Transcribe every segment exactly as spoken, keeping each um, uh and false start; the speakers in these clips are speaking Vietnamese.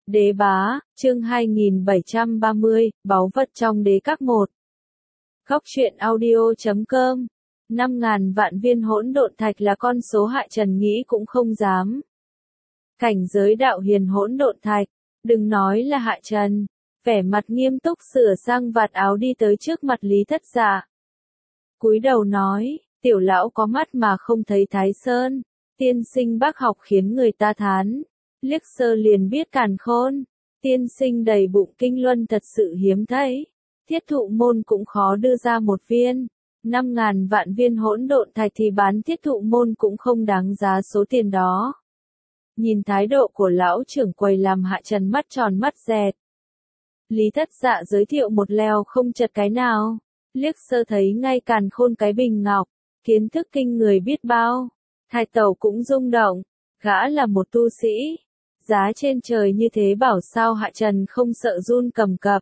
Đế bá, chương hai nghìn bảy trăm ba mươi, báu vật trong đế các một. Góc truyện audio chấm com. Năm ngàn vạn viên hỗn độn thạch là con số Hạ Trần nghĩ cũng không dám. Cảnh giới đạo hiền hỗn độn thạch, đừng nói là Hạ Trần, vẻ mặt nghiêm túc sửa sang vạt áo đi tới trước mặt Lý Thất Dạ. Cúi đầu nói, tiểu lão có mắt mà không thấy Thái Sơn, tiên sinh bác học khiến người ta thán. Liếc sơ liền biết càn khôn, tiên sinh đầy bụng kinh luân thật sự hiếm thấy, thiết thụ môn cũng khó đưa ra một viên, năm ngàn vạn viên hỗn độn thạch thì bán thiết thụ môn cũng không đáng giá số tiền đó. Nhìn thái độ của lão trưởng quầy làm Hạ Trần mắt tròn mắt dẹt. Lý Thất Dạ giới thiệu một lèo không chật cái nào, liếc sơ thấy ngay càn khôn cái bình ngọc, kiến thức kinh người biết bao, thái tẩu cũng rung động, gã là một tu sĩ. Giá trên trời như thế bảo sao Hạ Trần không sợ run cầm cập.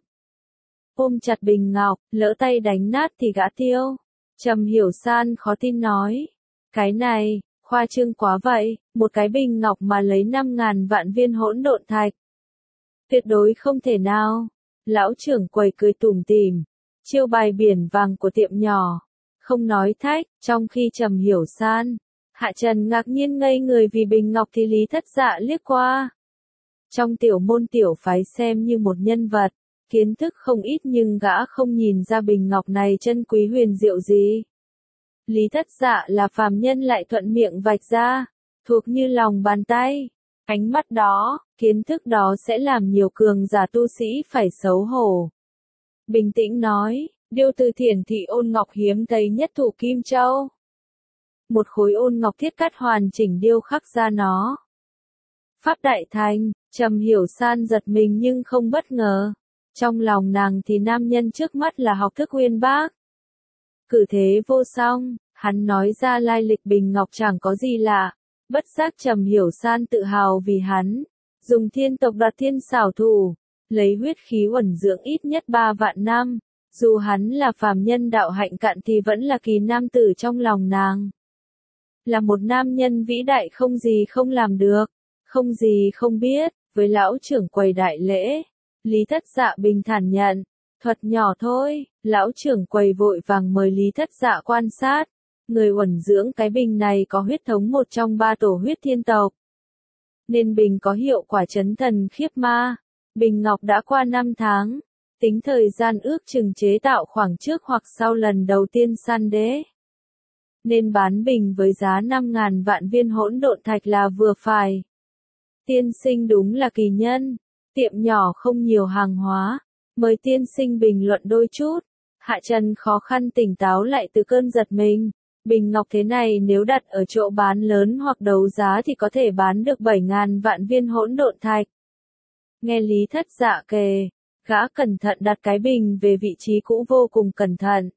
Ôm chặt bình ngọc, lỡ tay đánh nát thì gã tiêu. Trầm Hiểu San khó tin nói. Cái này, khoa trương quá vậy, một cái bình ngọc mà lấy năm ngàn vạn viên hỗn độn thạch. Tuyệt đối không thể nào. Lão trưởng quầy cười tủm tỉm, chiêu bài biển vàng của tiệm nhỏ. Không nói thách, trong khi Trầm Hiểu San, Hạ Trần ngạc nhiên ngây người vì bình ngọc thì Lý Thất Dạ liếc qua. Trong tiểu môn tiểu phái xem như một nhân vật, kiến thức không ít nhưng gã không nhìn ra bình ngọc này chân quý huyền diệu gì. Lý Thất Dạ là phàm nhân lại thuận miệng vạch ra, thuộc như lòng bàn tay. Ánh mắt đó, kiến thức đó sẽ làm nhiều cường giả tu sĩ phải xấu hổ. Bình tĩnh nói, điêu từ thiển thị ôn ngọc hiếm thấy nhất thủ Kim Châu. Một khối ôn ngọc thiết cắt hoàn chỉnh điêu khắc ra nó. Pháp đại thành, Trầm Hiểu San giật mình nhưng không bất ngờ. Trong lòng nàng thì nam nhân trước mắt là học thức uyên bác. Cử thế vô song, hắn nói ra lai lịch bình ngọc chẳng có gì lạ. Bất giác Trầm Hiểu San tự hào vì hắn. Dùng thiên tộc đoạt thiên xảo thủ. Lấy huyết khí uẩn dưỡng ít nhất ba vạn năm. Dù hắn là phàm nhân đạo hạnh cạn thì vẫn là kỳ nam tử trong lòng nàng. Là một nam nhân vĩ đại không gì không làm được. Không gì không biết, với lão trưởng quầy đại lễ. Lý Thất Dạ bình thản nhận. Thuật nhỏ thôi, lão trưởng quầy vội vàng mời Lý Thất Dạ quan sát. Người uẩn dưỡng cái bình này có huyết thống một trong ba tổ huyết thiên tộc. Nên bình có hiệu quả chấn thần khiếp ma. Bình ngọc đã qua năm tháng. Tính thời gian ước chừng chế tạo khoảng trước hoặc sau lần đầu tiên săn đế. Nên bán bình với giá năm ngàn vạn viên hỗn độn thạch là vừa phải. Tiên sinh đúng là kỳ nhân, tiệm nhỏ không nhiều hàng hóa, mời tiên sinh bình luận đôi chút. Hạ Trần khó khăn tỉnh táo lại từ cơn giật mình, bình ngọc thế này nếu đặt ở chỗ bán lớn hoặc đấu giá thì có thể bán được bảy ngàn vạn viên hỗn độn thạch. Nghe Lý Thất Dạ kể, gã cẩn thận đặt cái bình về vị trí cũ vô cùng cẩn thận.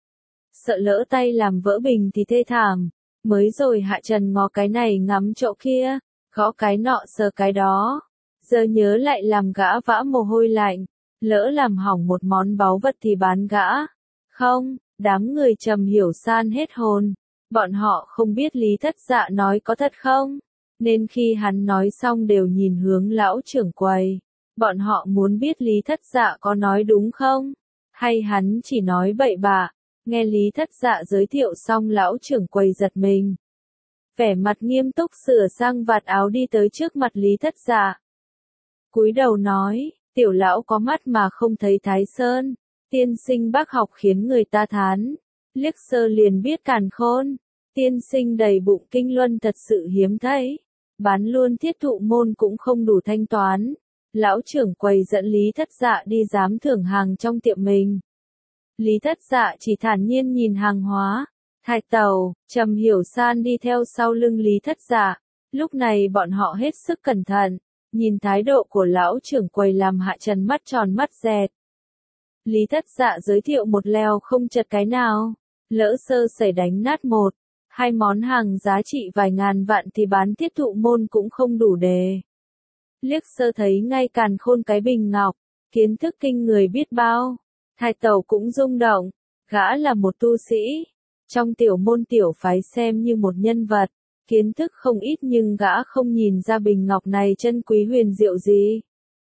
Sợ lỡ tay làm vỡ bình thì thê thảm, mới rồi Hạ Trần ngó cái này ngắm chỗ kia. Gõ cái nọ sờ cái đó, giờ nhớ lại làm gã vã mồ hôi lạnh, lỡ làm hỏng một món báu vật thì bán gã. Không, đám người Trầm Hiểu San hết hồn, bọn họ không biết Lý Thất Dạ nói có thật không, nên khi hắn nói xong đều nhìn hướng lão trưởng quầy, bọn họ muốn biết Lý Thất Dạ có nói đúng không, hay hắn chỉ nói bậy bạ. Nghe Lý Thất Dạ giới thiệu xong lão trưởng quầy giật mình. Vẻ mặt nghiêm túc sửa sang vạt áo đi tới trước mặt Lý Thất Dạ. Cúi đầu nói, tiểu lão có mắt mà không thấy Thái Sơn, tiên sinh bác học khiến người ta thán. Liếc sơ liền biết càn khôn, tiên sinh đầy bụng kinh luân thật sự hiếm thấy, bán luôn thiết thụ môn cũng không đủ thanh toán. Lão trưởng quầy dẫn Lý Thất Dạ đi giám thưởng hàng trong tiệm mình. Lý Thất Dạ chỉ thản nhiên nhìn hàng hóa. Thạch tàu, Trầm Hiểu San đi theo sau lưng Lý Thất Dạ. Lúc này bọn họ hết sức cẩn thận, nhìn thái độ của lão trưởng quầy làm Hạ Trần mắt tròn mắt dẹt. Lý Thất Dạ giới thiệu một lèo không chật cái nào, lỡ sơ sẩy đánh nát một, hai món hàng giá trị vài ngàn vạn thì bán thiết thụ môn cũng không đủ đề. Liếc sơ thấy ngay càn khôn cái bình ngọc, kiến thức kinh người biết bao, Thạch tàu cũng rung động, gã là một tu sĩ. Trong tiểu môn tiểu phái xem như một nhân vật, kiến thức không ít nhưng gã không nhìn ra bình ngọc này chân quý huyền diệu gì.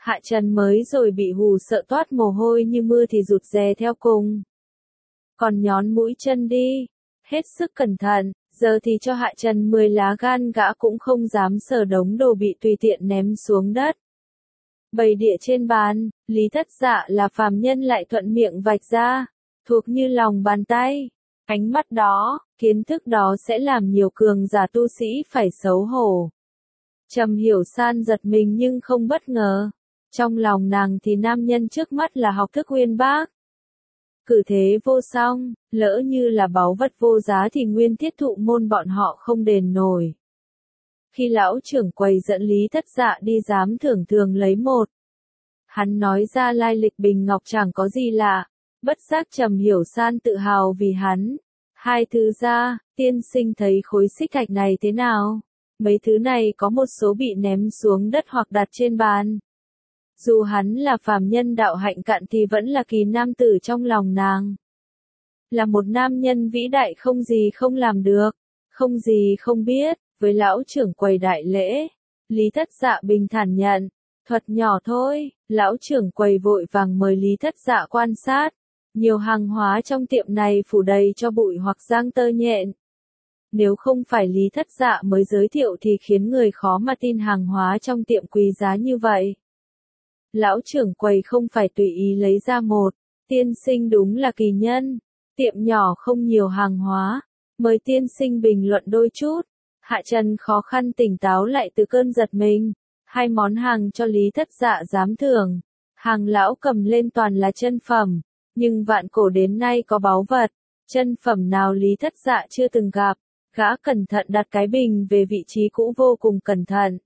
Hạ Trần mới rồi bị hù sợ toát mồ hôi như mưa thì rụt rè theo cùng. Còn nhón mũi chân đi, hết sức cẩn thận, giờ thì cho Hạ Trần mười lá gan gã cũng không dám sờ đống đồ bị tùy tiện ném xuống đất. Bày địa trên bàn, Lý Thất Dạ là phàm nhân lại thuận miệng vạch ra, thuộc như lòng bàn tay. Ánh mắt đó, kiến thức đó sẽ làm nhiều cường giả tu sĩ phải xấu hổ. Trầm Hiểu San giật mình nhưng không bất ngờ. Trong lòng nàng thì nam nhân trước mắt là học thức uyên bác. Cử thế vô song, lỡ như là báu vật vô giá thì nguyên thiết thụ môn bọn họ không đền nổi. Khi lão trưởng quầy dẫn Lý Thất Dạ đi giám thưởng thường lấy một. Hắn nói ra lai lịch bình ngọc chẳng có gì lạ, bất giác Trầm Hiểu San tự hào vì hắn. Hai thứ ra, tiên sinh thấy khối xích thạch này thế nào? Mấy thứ này có một số bị ném xuống đất hoặc đặt trên bàn. Dù hắn là phàm nhân đạo hạnh cạn thì vẫn là kỳ nam tử trong lòng nàng. Là một nam nhân vĩ đại không gì không làm được, không gì không biết, với lão trưởng quầy đại lễ. Lý Thất Dạ bình thản nhận, thuật nhỏ thôi, lão trưởng quầy vội vàng mời Lý Thất Dạ quan sát. Nhiều hàng hóa trong tiệm này phủ đầy cho bụi hoặc giang tơ nhện. Nếu không phải Lý Thất Dạ mới giới thiệu thì khiến người khó mà tin hàng hóa trong tiệm quý giá như vậy. Lão trưởng quầy không phải tùy ý lấy ra một, tiên sinh đúng là kỳ nhân, tiệm nhỏ không nhiều hàng hóa, mời tiên sinh bình luận đôi chút. Hạ Trần khó khăn tỉnh táo lại từ cơn giật mình, hai món hàng cho Lý Thất Dạ giám thưởng, hàng lão cầm lên toàn là chân phẩm, nhưng vạn cổ đến nay có báu vật, chân phẩm nào Lý Thất Dạ chưa từng gặp, gã cẩn thận đặt cái bình về vị trí cũ vô cùng cẩn thận.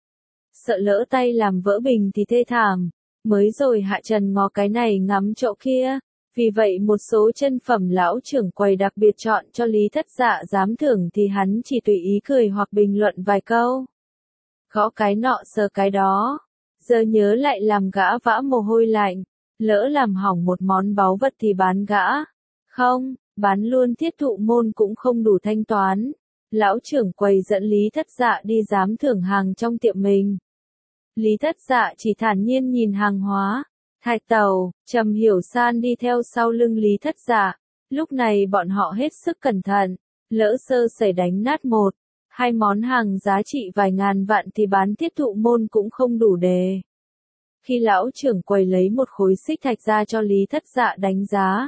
Sợ lỡ tay làm vỡ bình thì thê thảm, mới rồi Hạ Trần ngó cái này ngắm chỗ kia, vì vậy một số chân phẩm lão trưởng quầy đặc biệt chọn cho Lý Thất Dạ giám thưởng thì hắn chỉ tùy ý cười hoặc bình luận vài câu. Gõ cái nọ sờ cái đó, giờ nhớ lại làm gã vã mồ hôi lạnh, lỡ làm hỏng một món báu vật thì bán gã. Không, bán luôn thiết thụ môn cũng không đủ thanh toán. Lão trưởng quầy dẫn Lý Thất Dạ đi giám thưởng hàng trong tiệm mình. Lý Thất Dạ chỉ thản nhiên nhìn hàng hóa. Thạch Tàu, Trầm Hiểu San đi theo sau lưng Lý Thất Dạ. Lúc này bọn họ hết sức cẩn thận, lỡ sơ sẩy đánh nát một, hai món hàng giá trị vài ngàn vạn thì bán thiết thụ môn cũng không đủ đề. Khi lão trưởng quầy lấy một khối xích thạch ra cho Lý Thất Dạ đánh giá,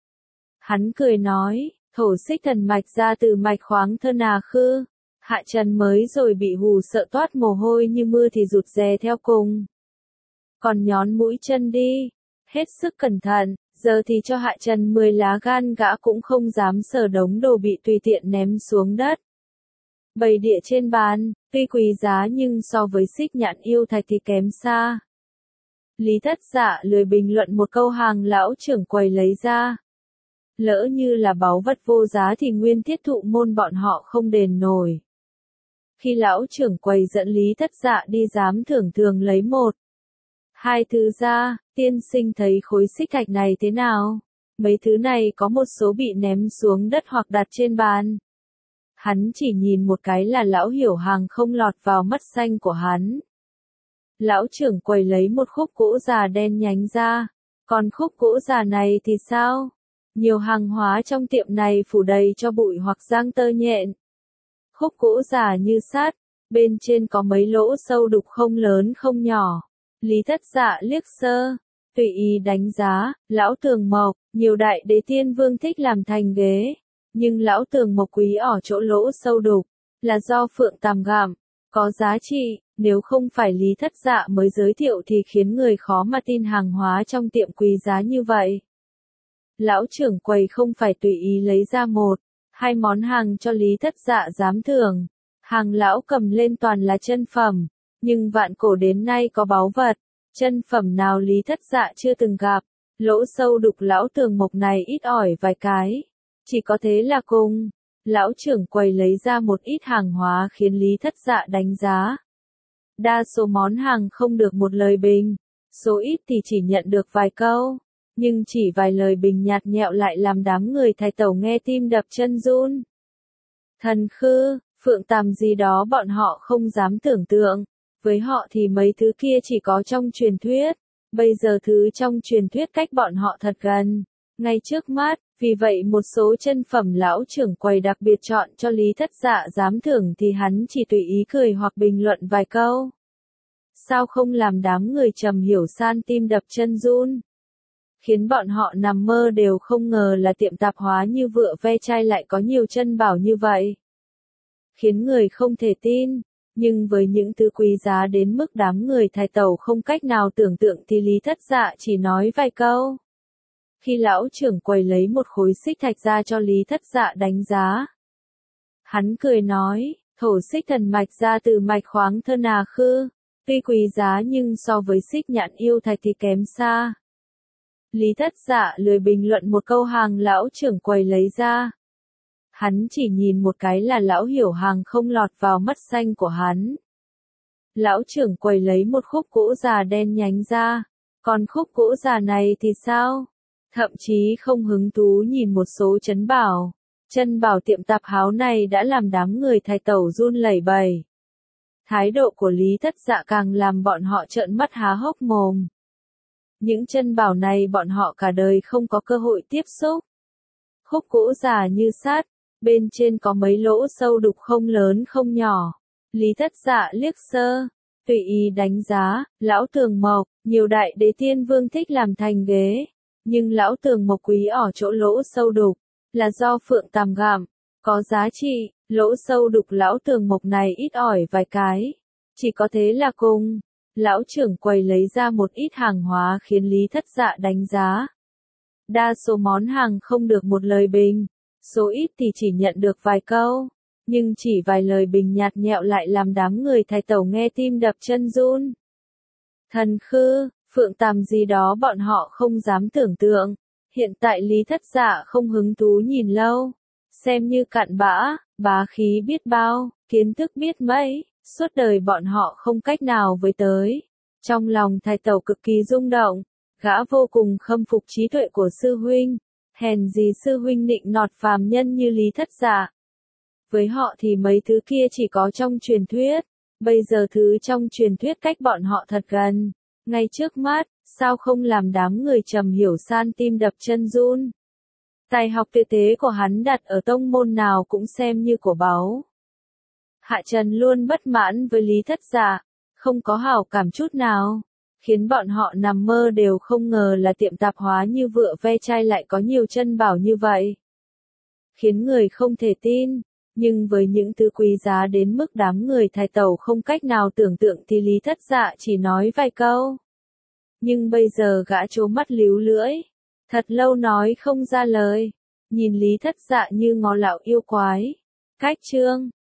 hắn cười nói, thổ xích thần mạch ra từ mạch khoáng Thơ Nà Khư. Hạ Trần mới rồi bị hù sợ toát mồ hôi như mưa thì rụt rè theo cùng. Còn nhón mũi chân đi, hết sức cẩn thận, giờ thì cho Hạ Trần mười lá gan gã cũng không dám sờ đống đồ bị tùy tiện ném xuống đất. Bày địa trên bàn, tuy quý giá nhưng so với xích nhạn yêu thạch thì kém xa. Lý Thất Dạ lười bình luận một câu hàng lão trưởng quầy lấy ra. Lỡ như là báu vật vô giá thì nguyên thiết thụ môn bọn họ không đền nổi. Khi lão trưởng quầy dẫn Lý Thất Dạ đi giám thưởng thường lấy một, hai thứ ra, tiên sinh thấy khối xích thạch này thế nào? Mấy thứ này có một số bị ném xuống đất hoặc đặt trên bàn. Hắn chỉ nhìn một cái là lão hiểu hàng không lọt vào mắt xanh của hắn. Lão trưởng quầy lấy một khúc gỗ già đen nhánh ra. Còn khúc gỗ già này thì sao? Nhiều hàng hóa trong tiệm này phủ đầy cho bụi hoặc giang tơ nhện. Khúc gỗ già như sắt, bên trên có mấy lỗ sâu đục không lớn không nhỏ. Lý Thất Dạ liếc sơ, tùy ý đánh giá, lão tường mộc, nhiều đại đế tiên vương thích làm thành ghế. Nhưng lão tường mộc quý ở chỗ lỗ sâu đục, là do phượng tàm gặm, có giá trị, nếu không phải Lý Thất Dạ mới giới thiệu thì khiến người khó mà tin hàng hóa trong tiệm quý giá như vậy. Lão trưởng quầy không phải tùy ý lấy ra một, hai món hàng cho Lý Thất Dạ giám thưởng. Hàng lão cầm lên toàn là chân phẩm, nhưng vạn cổ đến nay có báu vật, chân phẩm nào Lý Thất Dạ chưa từng gặp. Lỗ sâu đục lão tường mộc này ít ỏi vài cái, chỉ có thế là cùng. Lão trưởng quầy lấy ra một ít hàng hóa khiến Lý Thất Dạ đánh giá. Đa số món hàng không được một lời bình, số ít thì chỉ nhận được vài câu. Nhưng chỉ vài lời bình nhạt nhẽo lại làm đám người Thái Tẩu nghe tim đập chân run. Thần khư, phượng tàm gì đó bọn họ không dám tưởng tượng. Với họ thì mấy thứ kia chỉ có trong truyền thuyết, bây giờ thứ trong truyền thuyết cách bọn họ thật gần, ngay trước mắt, vì vậy một số chân phẩm lão trưởng quầy đặc biệt chọn cho Lý Thất Dạ giám thưởng thì hắn chỉ tùy ý cười hoặc bình luận vài câu. Sao không làm đám người Trầm Hiểu San tim đập chân run? Khiến bọn họ nằm mơ đều không ngờ là tiệm tạp hóa như Vựa Ve Chai lại có nhiều chân bảo như vậy. Khiến người không thể tin, nhưng với những thứ quý giá đến mức đám người Thái Tẩu không cách nào tưởng tượng thì Lý Thất Dạ chỉ nói vài câu. Khi lão trưởng quầy lấy một khối xích thạch ra cho Lý Thất Dạ đánh giá, hắn cười nói, thổ xích thần mạch ra từ mạch khoáng Thơ Nà Khư, tuy quý giá nhưng so với xích nhạn yêu thạch thì kém xa. Lý Thất Dạ lười bình luận một câu hàng lão trưởng quầy lấy ra. Hắn chỉ nhìn một cái là lão hiểu hàng không lọt vào mắt xanh của hắn. Lão trưởng quầy lấy một khúc gỗ già đen nhánh ra, còn khúc gỗ già này thì sao? Thậm chí không hứng thú nhìn một số chân bảo. Chân bảo tiệm tạp háo này đã làm đám người Thái Tẩu run lẩy bẩy. Thái độ của Lý Thất Dạ càng làm bọn họ trợn mắt há hốc mồm. Những chân bảo này bọn họ cả đời không có cơ hội tiếp xúc. Khúc gỗ già như sắt, bên trên có mấy lỗ sâu đục không lớn không nhỏ. Lý Thất Dạ liếc sơ, tùy ý đánh giá, lão Tường Mộc, nhiều đại đế tiên vương thích làm thành ghế. Nhưng lão Tường Mộc quý ở chỗ lỗ sâu đục, là do phượng tàm gặm, có giá trị, lỗ sâu đục lão Tường Mộc này ít ỏi vài cái. Chỉ có thế là cùng. Lão trưởng quầy lấy ra một ít hàng hóa khiến Lý Thất Dạ đánh giá. Đa số món hàng không được một lời bình, số ít thì chỉ nhận được vài câu, nhưng chỉ vài lời bình nhạt nhẽo lại làm đám người Thái Tẩu nghe tim đập chân run. Thần khư, phượng tàm gì đó bọn họ không dám tưởng tượng, hiện tại Lý Thất Dạ không hứng thú nhìn lâu, xem như cặn bã, bá khí biết bao, kiến thức biết mấy. Suốt đời bọn họ không cách nào với tới. Trong lòng Thái Tẩu cực kỳ rung động, gã vô cùng khâm phục trí tuệ của sư huynh. Hèn gì sư huynh nịnh nọt phàm nhân như Lý Thất Dạ. Với họ thì mấy thứ kia chỉ có trong truyền thuyết. Bây giờ thứ trong truyền thuyết cách bọn họ thật gần, ngay trước mắt, sao không làm đám người Trầm Hiểu San tim đập chân run. Tài học tuyệt thế của hắn đặt ở tông môn nào cũng xem như của báu. Hạ Trần luôn bất mãn với Lý Thất Dạ, không có hảo cảm chút nào, khiến bọn họ nằm mơ đều không ngờ là tiệm tạp hóa như Vựa Ve Chai lại có nhiều chân bảo như vậy. Khiến người không thể tin, nhưng với những thứ quý giá đến mức đám người Thái Tẩu không cách nào tưởng tượng thì Lý Thất Dạ chỉ nói vài câu. Nhưng bây giờ gã trố mắt líu lưỡi, thật lâu nói không ra lời, nhìn Lý Thất Dạ như ngó lão yêu quái. Cách chương